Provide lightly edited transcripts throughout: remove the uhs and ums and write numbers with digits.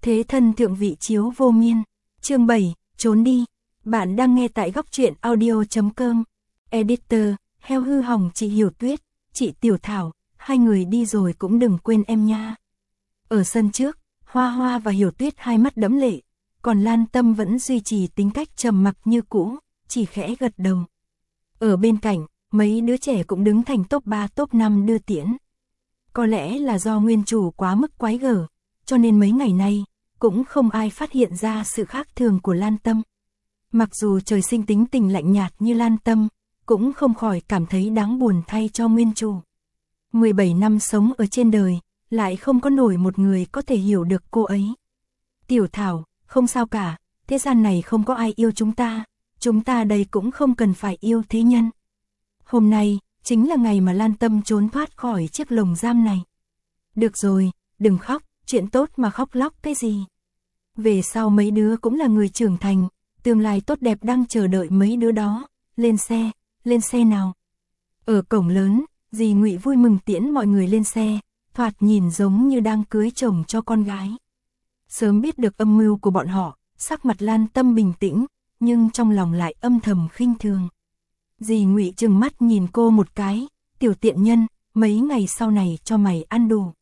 Thế thân thượng vị chiếu vô miên. Chương 7, trốn đi. Bạn đang nghe tại góc truyện audio.com. Editor, heo hư hỏng chị Hiểu Tuyết, chị Tiểu Thảo, hai người đi rồi cũng đừng quên em nha. Ở sân trước, Hoa Hoa và Hiểu Tuyết hai mắt đẫm lệ, còn Lan Tâm vẫn duy trì tính cách trầm mặc như cũ, chỉ khẽ gật đầu. Ở bên cạnh, mấy đứa trẻ cũng đứng thành top 3 top 5 đưa tiễn. Có lẽ là do nguyên chủ quá mức quái gở, cho nên mấy ngày nay, cũng không ai phát hiện ra sự khác thường của Lan Tâm. Mặc dù trời sinh tính tình lạnh nhạt như Lan Tâm, cũng không khỏi cảm thấy đáng buồn thay cho nguyên chủ. 17 năm sống ở trên đời, lại không có nổi một người có thể hiểu được cô ấy. Tiểu Thảo, không sao cả, thế gian này không có ai yêu chúng ta đây cũng không cần phải yêu thế nhân. Hôm nay, chính là ngày mà Lan Tâm trốn thoát khỏi chiếc lồng giam này. Được rồi, đừng khóc, chuyện tốt mà khóc lóc cái gì. Về sau mấy đứa cũng là người trưởng thành, tương lai tốt đẹp đang chờ đợi mấy đứa đó. Lên xe nào. Ở cổng lớn, dì Ngụy vui mừng tiễn mọi người lên xe, thoạt nhìn giống như đang cưới chồng cho con gái. Sớm biết được âm mưu của bọn họ, sắc mặt Lan Tâm bình tĩnh, nhưng trong lòng lại âm thầm khinh thường. Dì Ngụy trừng mắt nhìn cô một cái, tiểu tiện nhân, mấy ngày sau này cho mày ăn đủ.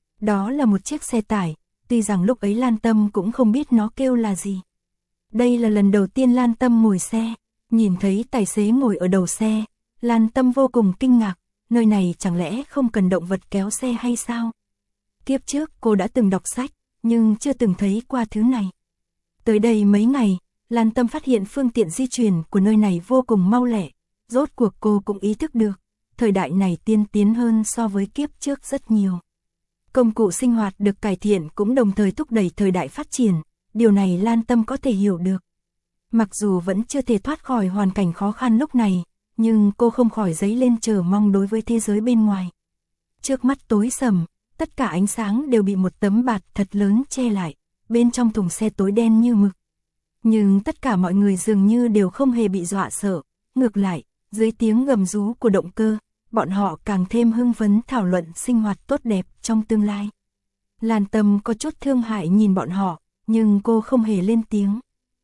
Đó là một chiếc xe tải, tuy rằng lúc ấy Lan Tâm cũng không biết nó kêu là gì. Đây là lần đầu tiên Lan Tâm ngồi xe, nhìn thấy tài xế ngồi ở đầu xe, Lan Tâm vô cùng kinh ngạc, nơi này chẳng lẽ không cần động vật kéo xe hay sao? Kiếp trước cô đã từng đọc sách, nhưng chưa từng thấy qua thứ này. Tới đây mấy ngày, Lan Tâm phát hiện phương tiện di chuyển của nơi này vô cùng mau lẹ, rốt cuộc cô cũng ý thức được, thời đại này tiên tiến hơn so với kiếp trước rất nhiều. Công cụ sinh hoạt được cải thiện cũng đồng thời thúc đẩy thời đại phát triển, điều này Lan Tâm có thể hiểu được. Mặc dù vẫn chưa thể thoát khỏi hoàn cảnh khó khăn lúc này, nhưng cô không khỏi dấy lên chờ mong đối với thế giới bên ngoài. Trước mắt tối sầm, tất cả ánh sáng đều bị một tấm bạt thật lớn che lại, bên trong thùng xe tối đen như mực. Nhưng tất cả mọi người dường như đều không hề bị dọa sợ, ngược lại, dưới tiếng gầm rú của động cơ, bọn họ càng thêm hưng phấn thảo luận sinh hoạt tốt đẹp trong tương lai. Lan Tâm có chút thương hại nhìn bọn họ, nhưng cô không hề lên tiếng.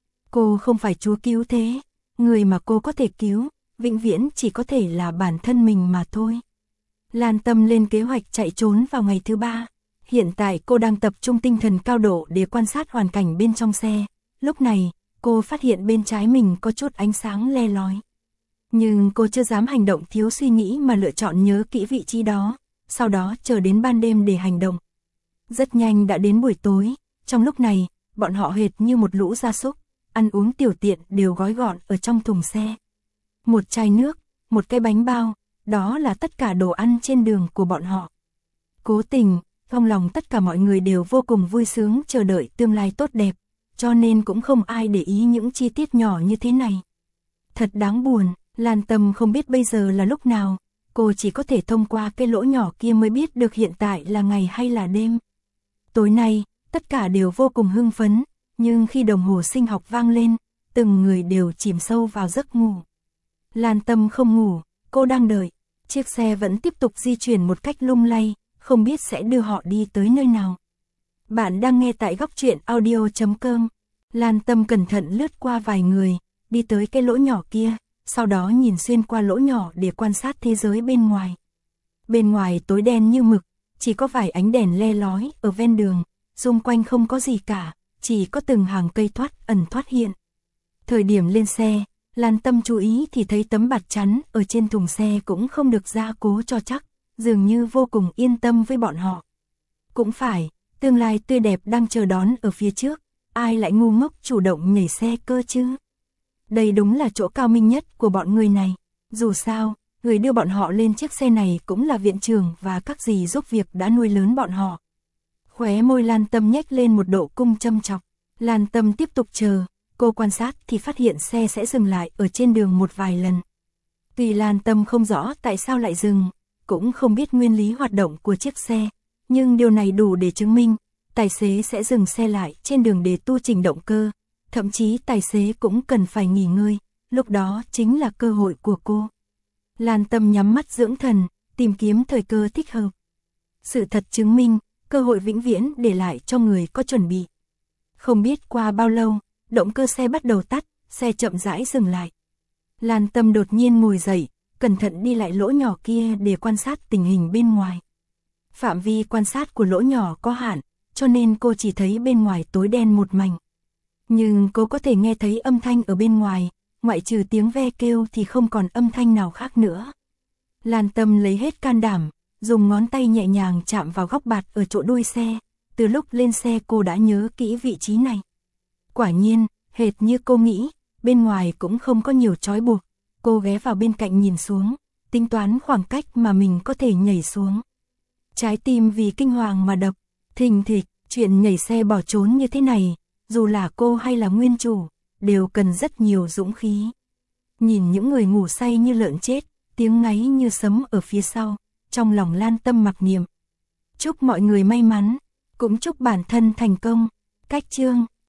Cô không phải Chúa cứu thế, người mà cô có thể cứu, vĩnh viễn chỉ có thể là bản thân mình mà thôi. Lan Tâm lên kế hoạch chạy trốn vào ngày thứ 3. Hiện tại cô đang tập trung tinh thần cao độ để quan sát hoàn cảnh bên trong xe. Lúc này, cô phát hiện bên trái mình có chút ánh sáng le lói. Nhưng cô chưa dám hành động thiếu suy nghĩ mà lựa chọn nhớ kỹ vị trí đó, sau đó chờ đến ban đêm để hành động. Rất nhanh đã đến buổi tối, trong lúc này, bọn họ hệt như một lũ gia súc, ăn uống tiểu tiện đều gói gọn ở trong thùng xe. Một chai nước, một cái bánh bao, đó là tất cả đồ ăn trên đường của bọn họ. Cố tình, trong lòng tất cả mọi người đều vô cùng vui sướng chờ đợi tương lai tốt đẹp, cho nên cũng không ai để ý những chi tiết nhỏ như thế này. Thật đáng buồn, Lan Tâm không biết bây giờ là lúc nào, cô chỉ có thể thông qua cái lỗ nhỏ kia mới biết được hiện tại là ngày hay là đêm. Tối nay, tất cả đều vô cùng hưng phấn, nhưng khi đồng hồ sinh học vang lên, từng người đều chìm sâu vào giấc ngủ. Lan Tâm không ngủ, cô đang đợi, chiếc xe vẫn tiếp tục di chuyển một cách lung lay, không biết sẽ đưa họ đi tới nơi nào. Bạn đang nghe tại góc truyện audio.com. Lan Tâm cẩn thận lướt qua vài người, đi tới cái lỗ nhỏ kia, sau đó nhìn xuyên qua lỗ nhỏ để quan sát thế giới bên ngoài. Bên ngoài tối đen như mực, chỉ có vài ánh đèn le lói ở ven đường, xung quanh không có gì cả, chỉ có từng hàng cây thoát ẩn thoát hiện. Thời điểm lên xe, Lan Tâm chú ý thì thấy tấm bạt chắn ở trên thùng xe cũng không được gia cố cho chắc, dường như vô cùng yên tâm với bọn họ. Cũng phải, tương lai tươi đẹp đang chờ đón ở phía trước, ai lại ngu ngốc chủ động nhảy xe cơ chứ? Đây đúng là chỗ cao minh nhất của bọn người này. Dù sao, người đưa bọn họ lên chiếc xe này cũng là viện trưởng và các dì giúp việc đã nuôi lớn bọn họ. Khóe môi Lan Tâm nhếch lên một độ cung châm chọc. Lan Tâm tiếp tục chờ, cô quan sát thì phát hiện xe sẽ dừng lại ở trên đường một vài lần. Tuy Lan Tâm không rõ tại sao lại dừng, cũng không biết nguyên lý hoạt động của chiếc xe, nhưng điều này đủ để chứng minh, tài xế sẽ dừng xe lại trên đường để tu chỉnh động cơ, thậm chí tài xế cũng cần phải nghỉ ngơi, lúc đó chính là cơ hội của cô. Lan Tâm nhắm mắt dưỡng thần, tìm kiếm thời cơ thích hợp. Sự thật chứng minh, cơ hội vĩnh viễn để lại cho người có chuẩn bị. Không biết qua bao lâu, động cơ xe bắt đầu tắt, xe chậm rãi dừng lại. Lan Tâm đột nhiên ngồi dậy, cẩn thận đi lại lỗ nhỏ kia để quan sát tình hình bên ngoài. Phạm vi quan sát của lỗ nhỏ có hạn, cho nên cô chỉ thấy bên ngoài tối đen một mảnh. Nhưng cô có thể nghe thấy âm thanh ở bên ngoài, ngoại trừ tiếng ve kêu thì không còn âm thanh nào khác nữa. Lan Tâm lấy hết can đảm, dùng ngón tay nhẹ nhàng chạm vào góc bạt ở chỗ đuôi xe. Từ lúc lên xe cô đã nhớ kỹ vị trí này. Quả nhiên, hệt như cô nghĩ, bên ngoài cũng không có nhiều trói buộc. Cô ghé vào bên cạnh nhìn xuống, tính toán khoảng cách mà mình có thể nhảy xuống. Trái tim vì kinh hoàng mà đập, thình thịch, chuyện nhảy xe bỏ trốn như thế này, dù là cô hay là nguyên chủ, đều cần rất nhiều dũng khí. Nhìn những người ngủ say như lợn chết, tiếng ngáy như sấm ở phía sau, trong lòng Lan Tâm mặc niệm. Chúc mọi người may mắn, cũng chúc bản thân thành công. Cách chương